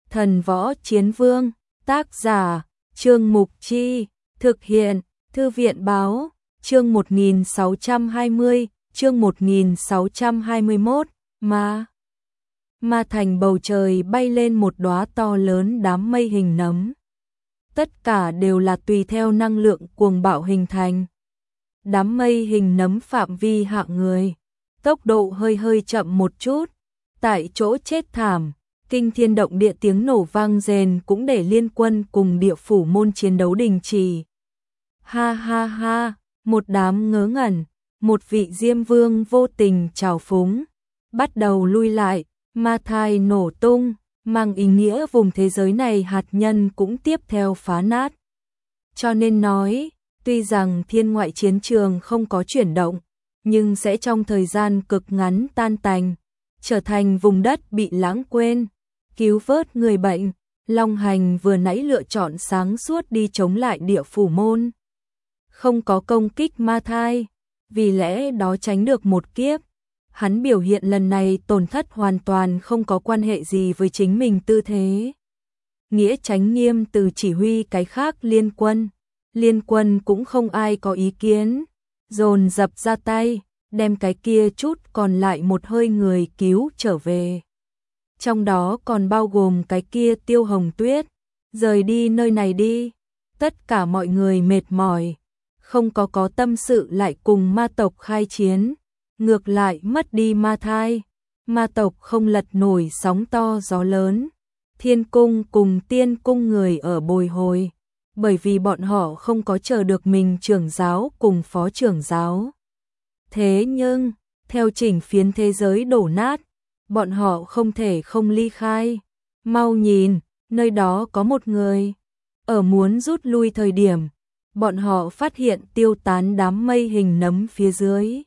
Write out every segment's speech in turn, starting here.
Thần Võ Chiến Vương, tác giả, Trương Mục Chi, thực hiện, Thư viện Báo, chương 1620, chương 1621, Ma thành bầu trời bay lên một đóa to lớn đám mây hình nấm. Tất cả đều là tùy theo năng lượng cuồng bạo hình thành. Đám mây hình nấm phạm vi hạng người, tốc độ hơi chậm một chút, tại chỗ chết thảm, kinh thiên động địa tiếng nổ vang rền cũng để Liên Quân cùng Địa Phủ môn chiến đấu đình trì. Ha ha ha, một đám ngớ ngẩn, một vị Diêm Vương vô tình trào phúng, bắt đầu lui lại, ma thai nổ tung, mang ý nghĩa vùng thế giới này hạt nhân cũng tiếp theo phá nát. Cho nên nói, tuy rằng thiên ngoại chiến trường không có chuyển động, nhưng sẽ trong thời gian cực ngắn tan tành, trở thành vùng đất bị lãng quên. Cứu vớt người bệnh, Long Hành vừa nãy lựa chọn sáng suốt đi chống lại Địa Phủ môn. Không có công kích ma thai, vì lẽ đó tránh được một kiếp. Hắn biểu hiện lần này tổn thất hoàn toàn không có quan hệ gì với chính mình tư thế. Nghĩa Chánh nghiêm từ chỉ huy cái khác Liên Quân cũng không ai có ý kiến, dồn dập ra tay, đem cái kia chút còn lại một hơi người cứu trở về. Trong đó còn bao gồm cái kia Tiêu Hồng Tuyết, rời đi nơi này đi. Tất cả mọi người mệt mỏi, không có tâm sự lại cùng ma tộc khai chiến, ngược lại mất đi ma thai. Ma tộc không lật nổi sóng to gió lớn, Thiên Cung cùng Tiên Cung người ở bồi hồi, bởi vì bọn họ không có chờ được mình trưởng giáo cùng phó trưởng giáo. Thế nhưng, theo chỉnh phiến thế giới đổ nát, bọn họ không thể không ly khai. Mau nhìn, nơi đó có một người. Ở muốn rút lui thời điểm, bọn họ phát hiện tiêu tán đám mây hình nấm phía dưới.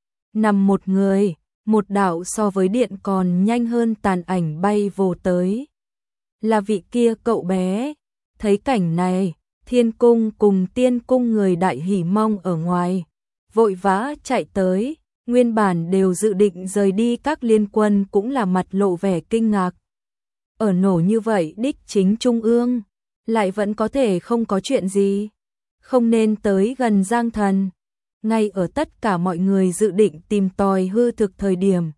Nằm một người, một đạo so với điện còn nhanh hơn tàn ảnh bay vồ tới. Là vị kia cậu bé. Thấy cảnh này, Thiên Cung cùng Tiên Cung người đại hỉ mong ở ngoài, vội vã chạy tới. Nguyên bản đều dự định rời đi các Liên Quân cũng là mặt lộ vẻ kinh ngạc. Ở nổ như vậy đích chính trung ương, lại vẫn có thể không có chuyện gì. Không nên tới gần Giang Thần. Ngay ở tất cả mọi người dự định tìm tòi hư thực thời điểm,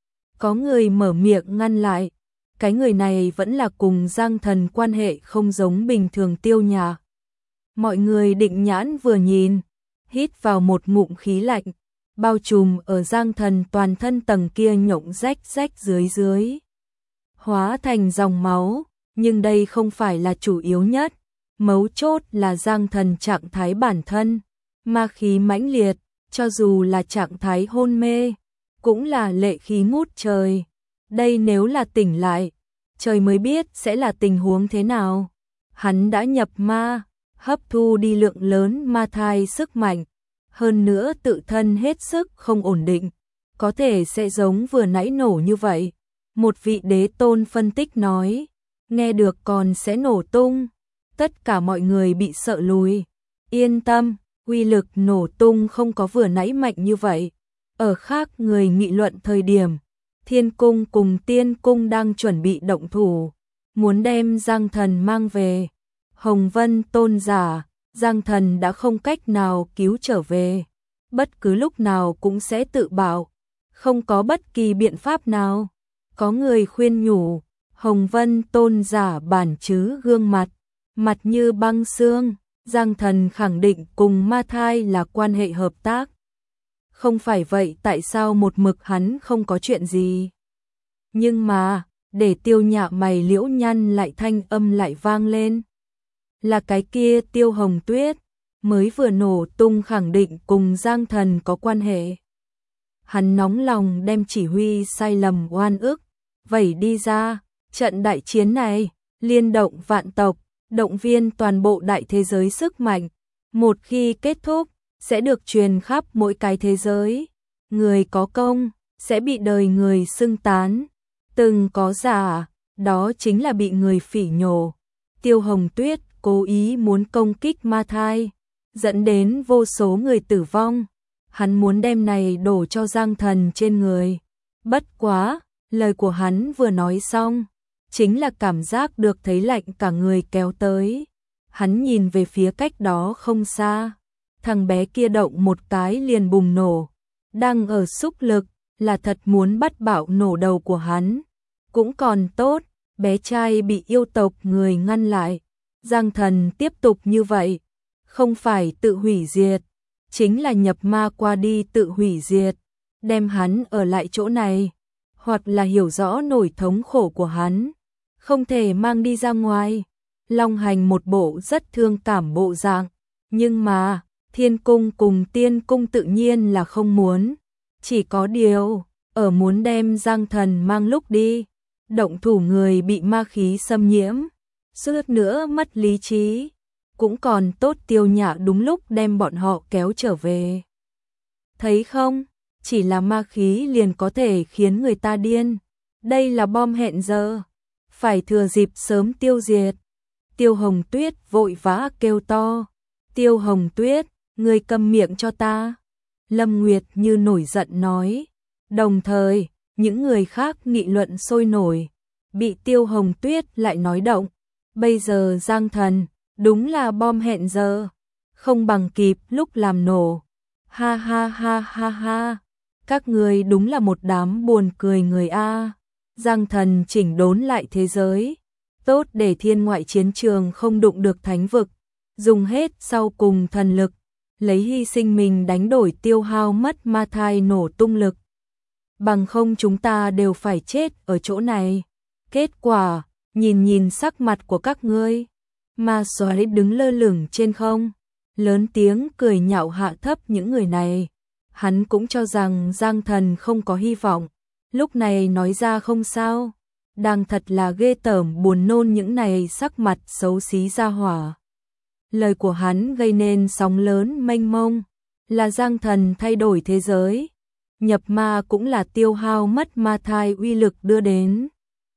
có người mở miệng ngăn lại. Cái người này vẫn là cùng Giang Thần quan hệ không giống bình thường Tiêu Nhạc. Mọi người định nhãn vừa nhìn, hít vào một ngụm khí lạnh, bao trùm ở Giang Thần toàn thân tầng kia nhộng rách dưới. Hóa thành dòng máu, nhưng đây không phải là chủ yếu nhất. Mấu chốt là Giang Thần trạng thái bản thân, ma khí mãnh liệt, cho dù là trạng thái hôn mê, cũng là lệ khí ngút trời. Đây nếu là tỉnh lại, trời mới biết sẽ là tình huống thế nào. Hắn đã nhập ma, hấp thu đi lượng lớn ma thai sức mạnh, hơn nữa tự thân hết sức không ổn định, có thể sẽ giống vừa nãy nổ như vậy. Một vị đế tôn phân tích nói, nghe được còn sẽ nổ tung. Tất cả mọi người bị sợ lùi. Yên tâm, uy lực nổ tung không có vừa nãy mạnh như vậy. Ở khác người nghị luận thời điểm, Thiên Cung cùng Tiên Cung đang chuẩn bị động thủ, muốn đem Giang Thần mang về. Hồng Vân tôn giả, Giang Thần đã không cách nào cứu trở về, bất cứ lúc nào cũng sẽ tự bạo, không có bất kỳ biện pháp nào. Có người khuyên nhủ, Hồng Vân tôn giả bản chứ gương mặt như băng xương, Giang Thần khẳng định cùng ma thai là quan hệ hợp tác. Không phải vậy tại sao một mực hắn không có chuyện gì? Nhưng mà, để Tiêu Nhạc mày liễu nhăn lại thanh âm lại vang lên. Là cái kia Tiêu Hồng Tuyết, mới vừa nổ tung khẳng định cùng Giang Thần có quan hệ. Hắn nóng lòng đem chỉ huy sai lầm oan ức, vẩy đi ra, trận đại chiến này, liên động vạn tộc, động viên toàn bộ đại thế giới sức mạnh. Một khi kết thúc, sẽ được truyền khắp mỗi cái thế giới. Người có công, sẽ bị đời người xưng tán. Từng có giả, đó chính là bị người phỉ nhổ. Tiêu Hồng Tuyết cố ý muốn công kích ma thai, dẫn đến vô số người tử vong. Hắn muốn đem này đổ cho Giang Thần trên người. Bất quá, lời của hắn vừa nói xong, chính là cảm giác được thấy lạnh cả người kéo tới. Hắn nhìn về phía cách đó không xa, thằng bé kia động một cái liền bùng nổ, đang ở xúc lực, là thật muốn bắt bạo nổ đầu của hắn. Cũng còn tốt, bé trai bị yêu tộc người ngăn lại. Giang Thần tiếp tục như vậy, không phải tự hủy diệt, chính là nhập ma qua đi tự hủy diệt, đem hắn ở lại chỗ này, hoặc là hiểu rõ nỗi thống khổ của hắn, không thể mang đi ra ngoài. Long Hành một bộ rất thương cảm bộ dạng, nhưng mà Thiên Cung cùng Tiên Cung tự nhiên là không muốn, chỉ có điều ở muốn đem Giang Thần mang lúc đi, động thủ người bị ma khí xâm nhiễm, suýt nữa mất lý trí, cũng còn tốt Tiêu Nhã đúng lúc đem bọn họ kéo trở về. Thấy không, chỉ là ma khí liền có thể khiến người ta điên, đây là bom hẹn giờ, phải thừa dịp sớm tiêu diệt. Tiêu Hồng Tuyết vội vã kêu to, Tiêu Hồng Tuyết, ngươi câm miệng cho ta. Lâm Nguyệt như nổi giận nói, đồng thời những người khác nghị luận sôi nổi, bị Tiêu Hồng Tuyết lại nói động. Bây giờ Giang Thần, đúng là bom hẹn giờ, không bằng kịp lúc làm nổ. Ha ha ha ha ha, các người đúng là một đám buồn cười người a. Giang Thần chỉnh đốn lại thế giới, tốt để thiên ngoại chiến trường không đụng được thánh vực, dùng hết sau cùng thần lực, lấy hy sinh mình đánh đổi tiêu hao mất ma thai nổ tung lực. Bằng không chúng ta đều phải chết ở chỗ này. Kết quả, nhìn sắc mặt của các ngươi, ma xoáy đứng lơ lửng trên không, lớn tiếng cười nhạo hạ thấp những người này. Hắn cũng cho rằng Giang Thần không có hy vọng, lúc này nói ra không sao, đang thật là ghê tởm buồn nôn những này sắc mặt xấu xí ra hỏa. Lời của hắn gây nên sóng lớn mênh mông, là Giang Thần thay đổi thế giới, nhập ma cũng là tiêu hao mất ma thai uy lực đưa đến.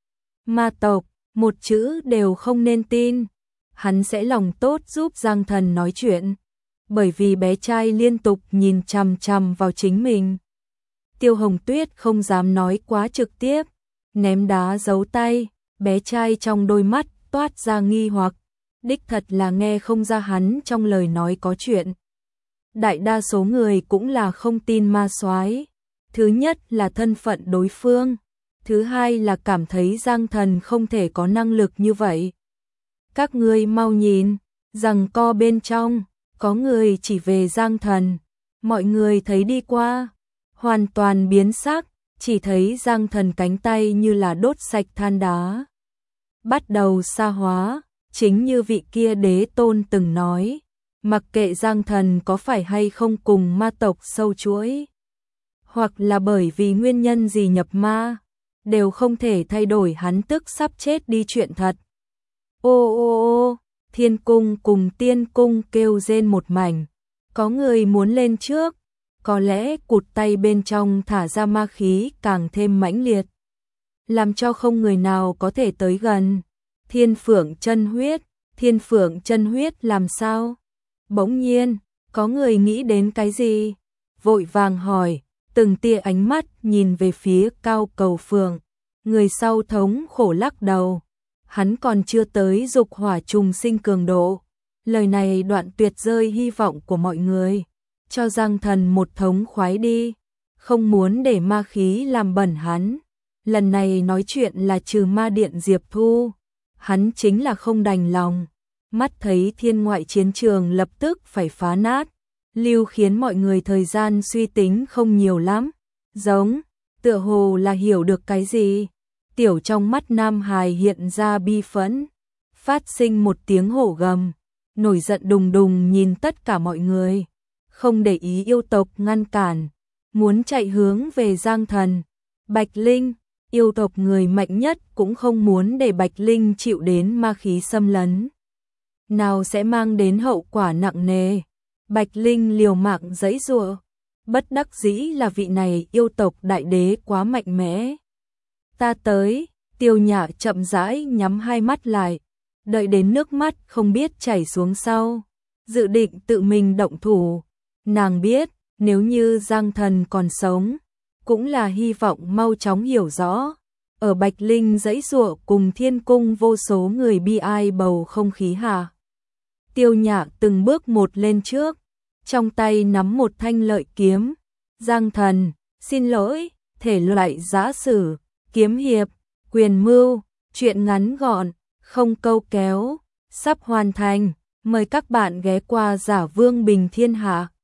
Ma tộc, một chữ đều không nên tin, hắn sẽ lòng tốt giúp Giang Thần nói chuyện, bởi vì bé trai liên tục nhìn chằm chằm vào chính mình. Tiêu Hồng Tuyết không dám nói quá trực tiếp, ném đá giấu tay, bé trai trong đôi mắt toát ra nghi hoặc, đích thật là nghe không ra hắn trong lời nói có chuyện. Đại đa số người cũng là không tin ma soái. Thứ nhất là thân phận đối phương, thứ hai là cảm thấy Giang Thần không thể có năng lực như vậy. Các ngươi mau nhìn, rằng co bên trong, có người chỉ về Giang Thần, mọi người thấy đi qua, hoàn toàn biến sắc, chỉ thấy Giang Thần cánh tay như là đốt sạch than đá. Bắt đầu xa hóa, chính như vị kia đế tôn từng nói, mặc kệ Giang Thần có phải hay không cùng ma tộc sâu chuỗi, hoặc là bởi vì nguyên nhân gì nhập ma, đều không thể thay đổi hắn tức sắp chết đi chuyện thật. Ô ô ô, Thiên Cung cùng Tiên Cung kêu rên một mảnh, có người muốn lên trước, có lẽ cụt tay bên trong thả ra ma khí càng thêm mãnh liệt, làm cho không người nào có thể tới gần. Thiên Phượng chân huyết, Thiên Phượng chân huyết làm sao? Bỗng nhiên, có người nghĩ đến cái gì? Vội vàng hỏi, từng tia ánh mắt nhìn về phía Cao Cầu Phượng. Người sau thống khổ lắc đầu, hắn còn chưa tới dục hỏa trùng sinh cường độ. Lời này đoạn tuyệt rơi hy vọng của mọi người, cho Giang Thần một thống khoái đi, không muốn để ma khí làm bẩn hắn. Lần này nói chuyện là trừ ma điện Diệp Thu, hắn chính là không đành lòng, mắt thấy thiên ngoại chiến trường lập tức phải phá nát, lưu khiến mọi người thời gian suy tính không nhiều lắm, giống, tựa hồ là hiểu được cái gì. Tiểu trong mắt Nam Hải hiện ra bi phẫn, phát sinh một tiếng hổ gầm, nổi giận đùng đùng nhìn tất cả mọi người, không để ý yêu tộc ngăn cản, muốn chạy hướng về Giang Thần. Bạch Linh, yêu tộc người mạnh nhất cũng không muốn để Bạch Linh chịu đến ma khí xâm lấn, nào sẽ mang đến hậu quả nặng nề. Bạch Linh liều mạng giãy giụa, bất đắc dĩ là vị này yêu tộc đại đế quá mạnh mẽ. Ta tới, Tiêu Nhã chậm rãi nhắm hai mắt lại, đợi đến nước mắt không biết chảy xuống sau, dự định tự mình động thủ. Nàng biết, nếu như Giang Thần còn sống, cũng là hy vọng mau chóng hiểu rõ, ở Bạch Linh giãy giụa cùng thiên cung vô số người bi ai bầu không khí hạ. Tiêu Nhạc từng bước một lên trước, trong tay nắm một thanh lợi kiếm. Giang thần, xin lỗi, thể loại giã sử, kiếm hiệp, quyền mưu, truyện ngắn gọn, không câu kéo, sắp hoàn thành. Mời các bạn ghé qua Giả Vương Bình Thiên Hạ.